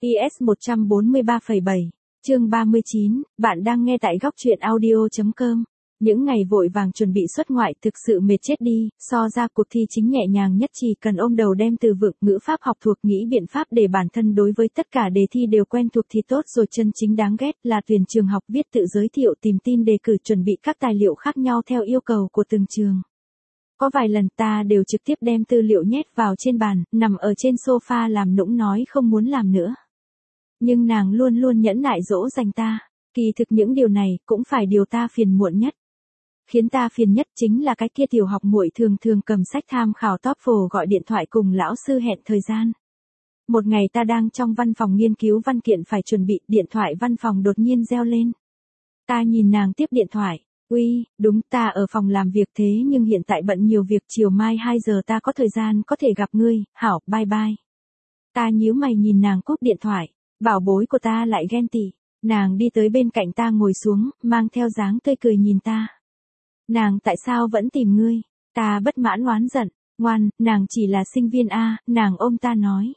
IS 143,7, chương 39, bạn đang nghe tại góc truyện audio.com. Những ngày vội vàng chuẩn bị xuất ngoại thực sự mệt chết đi, so ra cuộc thi chính nhẹ nhàng nhất chỉ cần ôm đầu đem từ vựng ngữ pháp học thuộc nghĩ biện pháp để bản thân đối với tất cả đề thi đều quen thuộc thì tốt rồi. Chân chính đáng ghét là tuyển trường học viết tự giới thiệu tìm tin đề cử chuẩn bị các tài liệu khác nhau theo yêu cầu của từng trường. Có vài lần ta đều trực tiếp đem tư liệu nhét vào trên bàn, nằm ở trên sofa làm nũng nói không muốn làm nữa. Nhưng nàng luôn luôn nhẫn nại dỗ dành ta, kỳ thực những điều này cũng phải điều ta phiền muộn nhất. Khiến ta phiền nhất chính là cái kia tiểu học muội thường thường cầm sách tham khảo TOEFL gọi điện thoại cùng lão sư hẹn thời gian. Một ngày ta đang trong văn phòng nghiên cứu văn kiện phải chuẩn bị, điện thoại văn phòng đột nhiên reo lên. Ta nhìn nàng tiếp điện thoại. Uy, đúng, ta ở phòng làm việc thế nhưng hiện tại bận nhiều việc, chiều mai 2 giờ ta có thời gian có thể gặp ngươi, hảo, bye bye. Ta nhíu mày nhìn nàng cúp điện thoại, bảo bối của ta lại ghen tị. Nàng đi tới bên cạnh ta ngồi xuống, mang theo dáng tươi cười nhìn ta. Nàng tại sao vẫn tìm ngươi? Ta bất mãn oán giận, ngoan, nàng chỉ là sinh viên A, nàng ôm ta nói.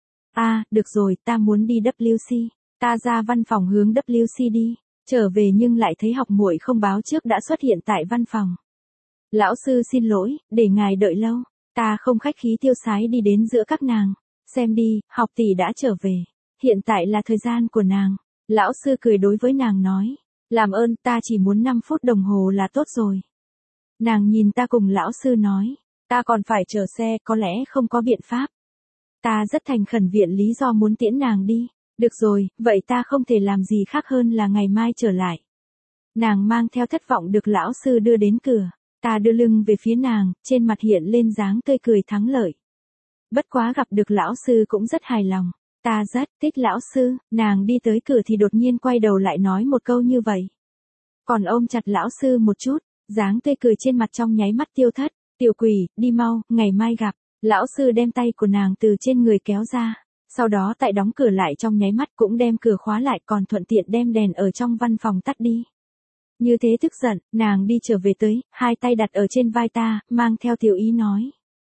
Được rồi, ta muốn đi WC. Ta ra văn phòng hướng WC đi. Trở về nhưng lại thấy học muội không báo trước đã xuất hiện tại văn phòng. Lão sư xin lỗi, để ngài đợi lâu. Ta không khách khí tiêu sái đi đến giữa các nàng. Xem đi, học tỷ đã trở về. Hiện tại là thời gian của nàng. Lão sư cười đối với nàng nói. Làm ơn, ta chỉ muốn 5 phút đồng hồ là tốt rồi. Nàng nhìn ta cùng lão sư nói. Ta còn phải chờ xe, có lẽ không có biện pháp. Ta rất thành khẩn viện lý do muốn tiễn nàng đi. Được rồi, vậy ta không thể làm gì khác hơn là ngày mai trở lại. Nàng mang theo thất vọng được lão sư đưa đến cửa. Ta đưa lưng về phía nàng, trên mặt hiện lên dáng tươi cười thắng lợi. Bất quá gặp được lão sư cũng rất hài lòng. Ta rất thích lão sư, nàng đi tới cửa thì đột nhiên quay đầu lại nói một câu như vậy. Còn ôm chặt lão sư một chút, dáng tươi cười trên mặt trong nháy mắt tiêu thất. Tiểu quỷ, đi mau, ngày mai gặp. Lão sư đem tay của nàng từ trên người kéo ra. Sau đó tại đóng cửa lại trong nháy mắt cũng đem cửa khóa lại, còn thuận tiện đem đèn ở trong văn phòng tắt đi. Như thế tức giận, nàng đi trở về tới, hai tay đặt ở trên vai ta, mang theo tiểu ý nói.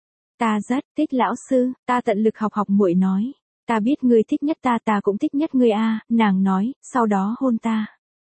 Ta rất thích lão sư, ta tận lực học muội nói. Ta biết ngươi thích nhất ta, ta cũng thích nhất ngươi a, nàng nói, sau đó hôn ta.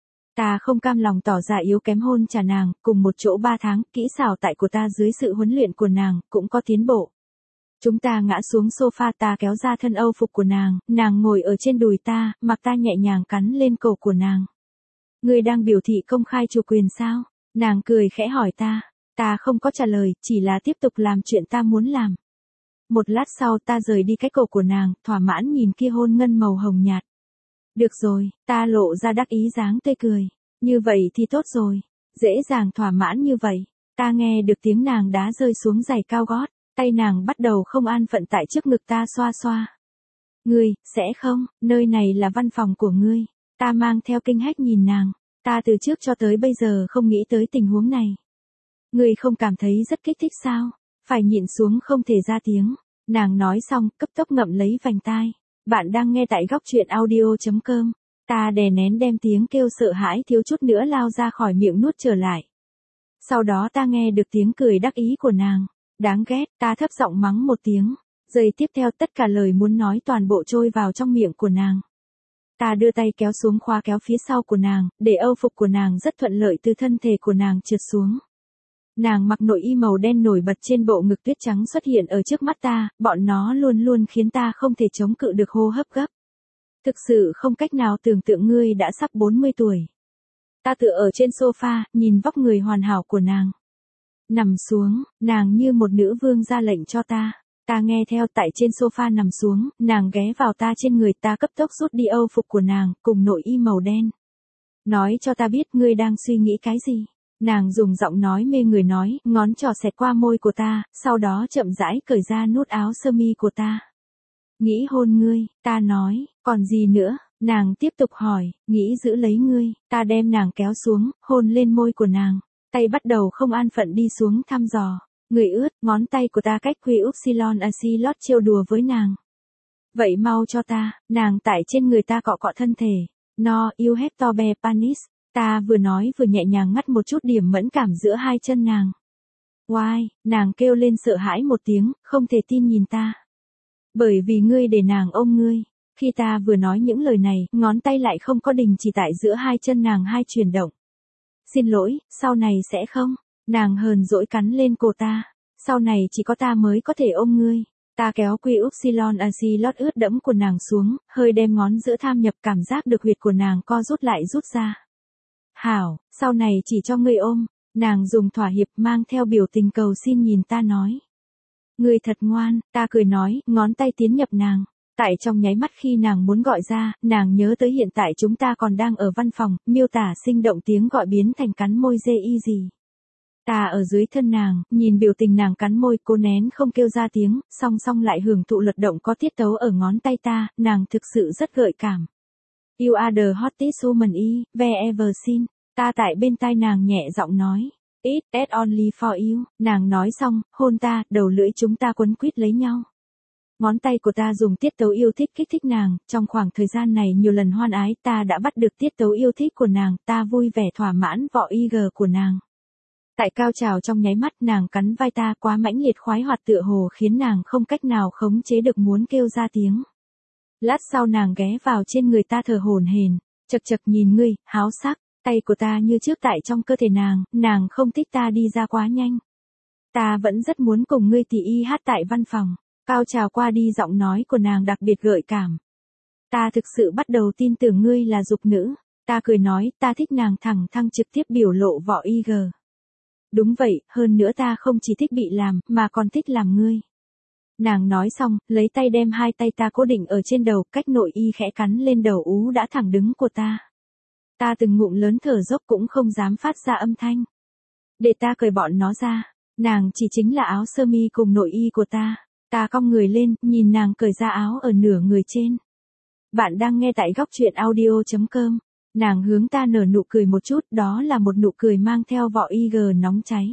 Ta không cam lòng tỏ ra yếu kém hôn trả nàng, cùng một chỗ 3 tháng, kỹ xảo tại của ta dưới sự huấn luyện của nàng, cũng có tiến bộ. Chúng ta ngã xuống sofa, ta kéo ra thân âu phục của nàng, nàng ngồi ở trên đùi ta, mặc ta nhẹ nhàng cắn lên cổ của nàng. Ngươi đang biểu thị công khai chủ quyền sao? Nàng cười khẽ hỏi ta. Ta không có trả lời, chỉ là tiếp tục làm chuyện ta muốn làm. Một lát sau ta rời đi cái cổ của nàng, thỏa mãn nhìn kia hôn ngân màu hồng nhạt. Được rồi, ta lộ ra đắc ý dáng tươi cười. Như vậy thì tốt rồi. Dễ dàng thỏa mãn như vậy. Ta nghe được tiếng nàng đá rơi xuống giày cao gót. Tay nàng bắt đầu không an phận tại trước ngực ta xoa xoa. Ngươi, sẽ không, nơi này là văn phòng của ngươi. Ta mang theo kinh hách nhìn nàng. Ta từ trước cho tới bây giờ không nghĩ tới tình huống này. Ngươi không cảm thấy rất kích thích sao? Phải nhịn xuống không thể ra tiếng. Nàng nói xong, cấp tốc ngậm lấy vành tai. Bạn đang nghe tại góc truyện audio.com. Ta đè nén đem tiếng kêu sợ hãi thiếu chút nữa lao ra khỏi miệng nuốt trở lại. Sau đó ta nghe được tiếng cười đắc ý của nàng. Đáng ghét, ta thấp giọng mắng một tiếng. Giây tiếp theo tất cả lời muốn nói toàn bộ trôi vào trong miệng của nàng. Ta đưa tay kéo xuống khóa kéo phía sau của nàng, để âu phục của nàng rất thuận lợi từ thân thể của nàng trượt xuống. Nàng mặc nội y màu đen nổi bật trên bộ ngực tuyết trắng xuất hiện ở trước mắt ta, bọn nó luôn luôn khiến ta không thể chống cự được hô hấp gấp. Thực sự không cách nào tưởng tượng ngươi đã sắp 40 tuổi. Ta tựa ở trên sofa, nhìn vóc người hoàn hảo của nàng. Nằm xuống, nàng như một nữ vương ra lệnh cho ta. Ta nghe theo tại trên sofa nằm xuống, nàng ghé vào ta trên người, ta cấp tốc rút đi âu phục của nàng, cùng nội y màu đen. Nói cho ta biết ngươi đang suy nghĩ cái gì. Nàng dùng giọng nói mê người nói, ngón trỏ xẹt qua môi của ta, sau đó chậm rãi cởi ra nút áo sơ mi của ta. Nghĩ hôn ngươi, ta nói, còn gì nữa, nàng tiếp tục hỏi, nghĩ giữ lấy ngươi, ta đem nàng kéo xuống, hôn lên môi của nàng. Tay bắt đầu không an phận đi xuống thăm dò. Người ướt, ngón tay của ta cách quy upsilon acilot trêu đùa với nàng. Vậy mau cho ta, nàng tại trên người ta cọ cọ thân thể. No, you have to be panis. Ta vừa nói vừa nhẹ nhàng ngắt một chút điểm mẫn cảm giữa hai chân nàng. Why, nàng kêu lên sợ hãi một tiếng, không thể tin nhìn ta. Bởi vì ngươi để nàng ôm ngươi. Khi ta vừa nói những lời này, ngón tay lại không có đình chỉ tại giữa hai chân nàng hai chuyển động. Xin lỗi, sau này sẽ không. Nàng hờn dỗi cắn lên cổ ta. Sau này chỉ có ta mới có thể ôm ngươi. Ta kéo quy upsilon lót ướt đẫm của nàng xuống, hơi đem ngón giữa tham nhập cảm giác được huyệt của nàng co rút lại rút ra. Hảo, sau này chỉ cho ngươi ôm. Nàng dùng thỏa hiệp mang theo biểu tình cầu xin nhìn ta nói. Ngươi thật ngoan, ta cười nói, ngón tay tiến nhập nàng. Tại trong nháy mắt khi nàng muốn gọi ra, nàng nhớ tới hiện tại chúng ta còn đang ở văn phòng, miêu tả sinh động tiếng gọi biến thành cắn môi dê y gì. Ta ở dưới thân nàng, nhìn biểu tình nàng cắn môi, cố nén không kêu ra tiếng, song song lại hưởng thụ luật động có tiết tấu ở ngón tay ta, nàng thực sự rất gợi cảm. You are the hottest woman I've ever seen. Ta tại bên tai nàng nhẹ giọng nói. It's only for you. Nàng nói xong, hôn ta, đầu lưỡi chúng ta quấn quýt lấy nhau. Ngón tay của ta dùng tiết tấu yêu thích kích thích nàng, trong khoảng thời gian này nhiều lần hoan ái ta đã bắt được tiết tấu yêu thích của nàng, ta vui vẻ thỏa mãn vỏ IG của nàng. Tại cao trào trong nháy mắt nàng cắn vai ta quá mãnh liệt khoái hoạt tựa hồ khiến nàng không cách nào khống chế được muốn kêu ra tiếng. Lát sau nàng ghé vào trên người ta thở hổn hển, chật chật nhìn ngươi, háo sắc, tay của ta như trước tại trong cơ thể nàng không thích ta đi ra quá nhanh. Ta vẫn rất muốn cùng ngươi tỉ y hát tại văn phòng. Cao trào qua đi giọng nói của nàng đặc biệt gợi cảm. Ta thực sự bắt đầu tin tưởng ngươi là dục nữ. Ta cười nói, ta thích nàng thẳng thắn trực tiếp biểu lộ vỏ IG. Đúng vậy, hơn nữa ta không chỉ thích bị làm, mà còn thích làm ngươi. Nàng nói xong, lấy tay đem hai tay ta cố định ở trên đầu, cách nội y khẽ cắn lên đầu ú đã thẳng đứng của ta. Ta từng ngụm lớn thở dốc cũng không dám phát ra âm thanh. Để ta cởi bọn nó ra. Nàng chỉ chính là áo sơ mi cùng nội y của ta. Ta cong người lên, nhìn nàng cởi ra áo ở nửa người trên. Bạn đang nghe tại góc truyện audio.com. Nàng hướng ta nở nụ cười một chút, đó là một nụ cười mang theo vỏ IG nóng cháy.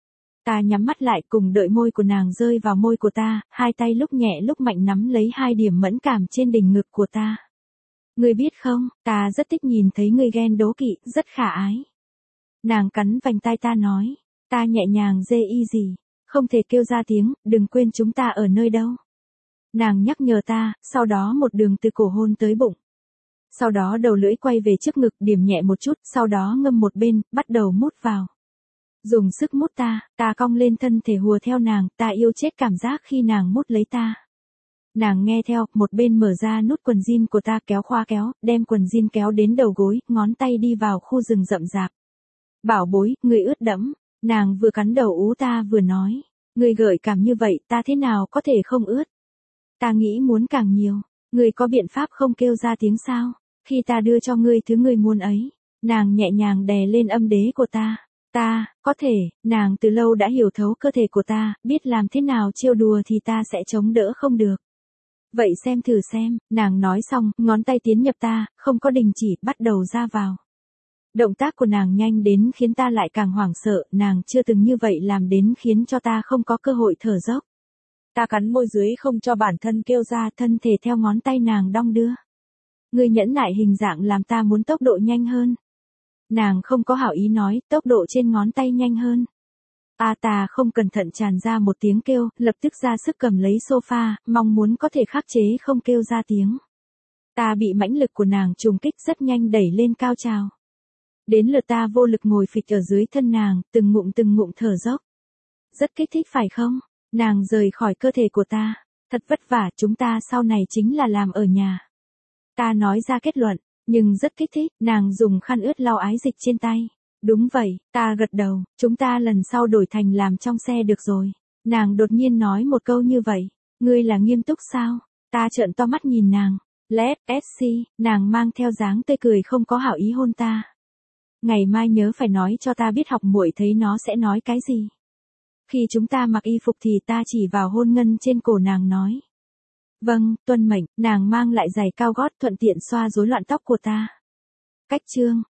Ta nhắm mắt lại cùng đợi môi của nàng rơi vào môi của ta, hai tay lúc nhẹ lúc mạnh nắm lấy hai điểm mẫn cảm trên đỉnh ngực của ta. Ngươi biết không, ta rất thích nhìn thấy ngươi ghen đố kỵ, rất khả ái. Nàng cắn vành tai ta nói, ta nhẹ nhàng dê y gì. Không thể kêu ra tiếng, đừng quên chúng ta ở nơi đâu. Nàng nhắc nhở ta, sau đó một đường từ cổ hôn tới bụng. Sau đó đầu lưỡi quay về trước ngực điểm nhẹ một chút, sau đó ngâm một bên, bắt đầu mút vào. Dùng sức mút ta cong lên thân thể hùa theo nàng, ta yêu chết cảm giác khi nàng mút lấy ta. Nàng nghe theo, một bên mở ra nút quần jean của ta kéo khoa kéo, đem quần jean kéo đến đầu gối, ngón tay đi vào khu rừng rậm rạp. Bảo bối, người ướt đẫm. Nàng vừa cắn đầu ú ta vừa nói, ngươi gợi cảm như vậy ta thế nào có thể không ướt. Ta nghĩ muốn càng nhiều, ngươi có biện pháp không kêu ra tiếng sao, khi ta đưa cho ngươi thứ ngươi muốn ấy. Nàng nhẹ nhàng đè lên âm đế của ta, có thể, nàng từ lâu đã hiểu thấu cơ thể của ta, biết làm thế nào trêu đùa thì ta sẽ chống đỡ không được. Vậy xem thử xem, nàng nói xong, ngón tay tiến nhập ta, không có đình chỉ, bắt đầu ra vào. Động tác của nàng nhanh đến khiến ta lại càng hoảng sợ, nàng chưa từng như vậy làm đến khiến cho ta không có cơ hội thở dốc. Ta cắn môi dưới không cho bản thân kêu ra, thân thể theo ngón tay nàng đong đưa. Ngươi nhẫn nại hình dạng làm ta muốn tốc độ nhanh hơn. Nàng không có hảo ý nói, tốc độ trên ngón tay nhanh hơn. Ta không cẩn thận tràn ra một tiếng kêu, lập tức ra sức cầm lấy sofa, mong muốn có thể khắc chế không kêu ra tiếng. Ta bị mãnh lực của nàng trùng kích rất nhanh đẩy lên cao trào. Đến lượt ta vô lực ngồi phịch ở dưới thân nàng, từng ngụm thở dốc. Rất kích thích phải không? Nàng rời khỏi cơ thể của ta. Thật vất vả, chúng ta sau này chính là làm ở nhà. Ta nói ra kết luận, nhưng rất kích thích, nàng dùng khăn ướt lau ái dịch trên tay. Đúng vậy, ta gật đầu, chúng ta lần sau đổi thành làm trong xe được rồi. Nàng đột nhiên nói một câu như vậy, ngươi là nghiêm túc sao? Ta trợn to mắt nhìn nàng. Let's see, nàng mang theo dáng tươi cười không có hảo ý hôn ta. Ngày mai nhớ phải nói cho ta biết học muội thấy nó sẽ nói cái gì. Khi chúng ta mặc y phục thì ta chỉ vào hôn ngân trên cổ nàng nói. Vâng, tuân mệnh, nàng mang lại giày cao gót thuận tiện xoa rối loạn tóc của ta. Cách chương.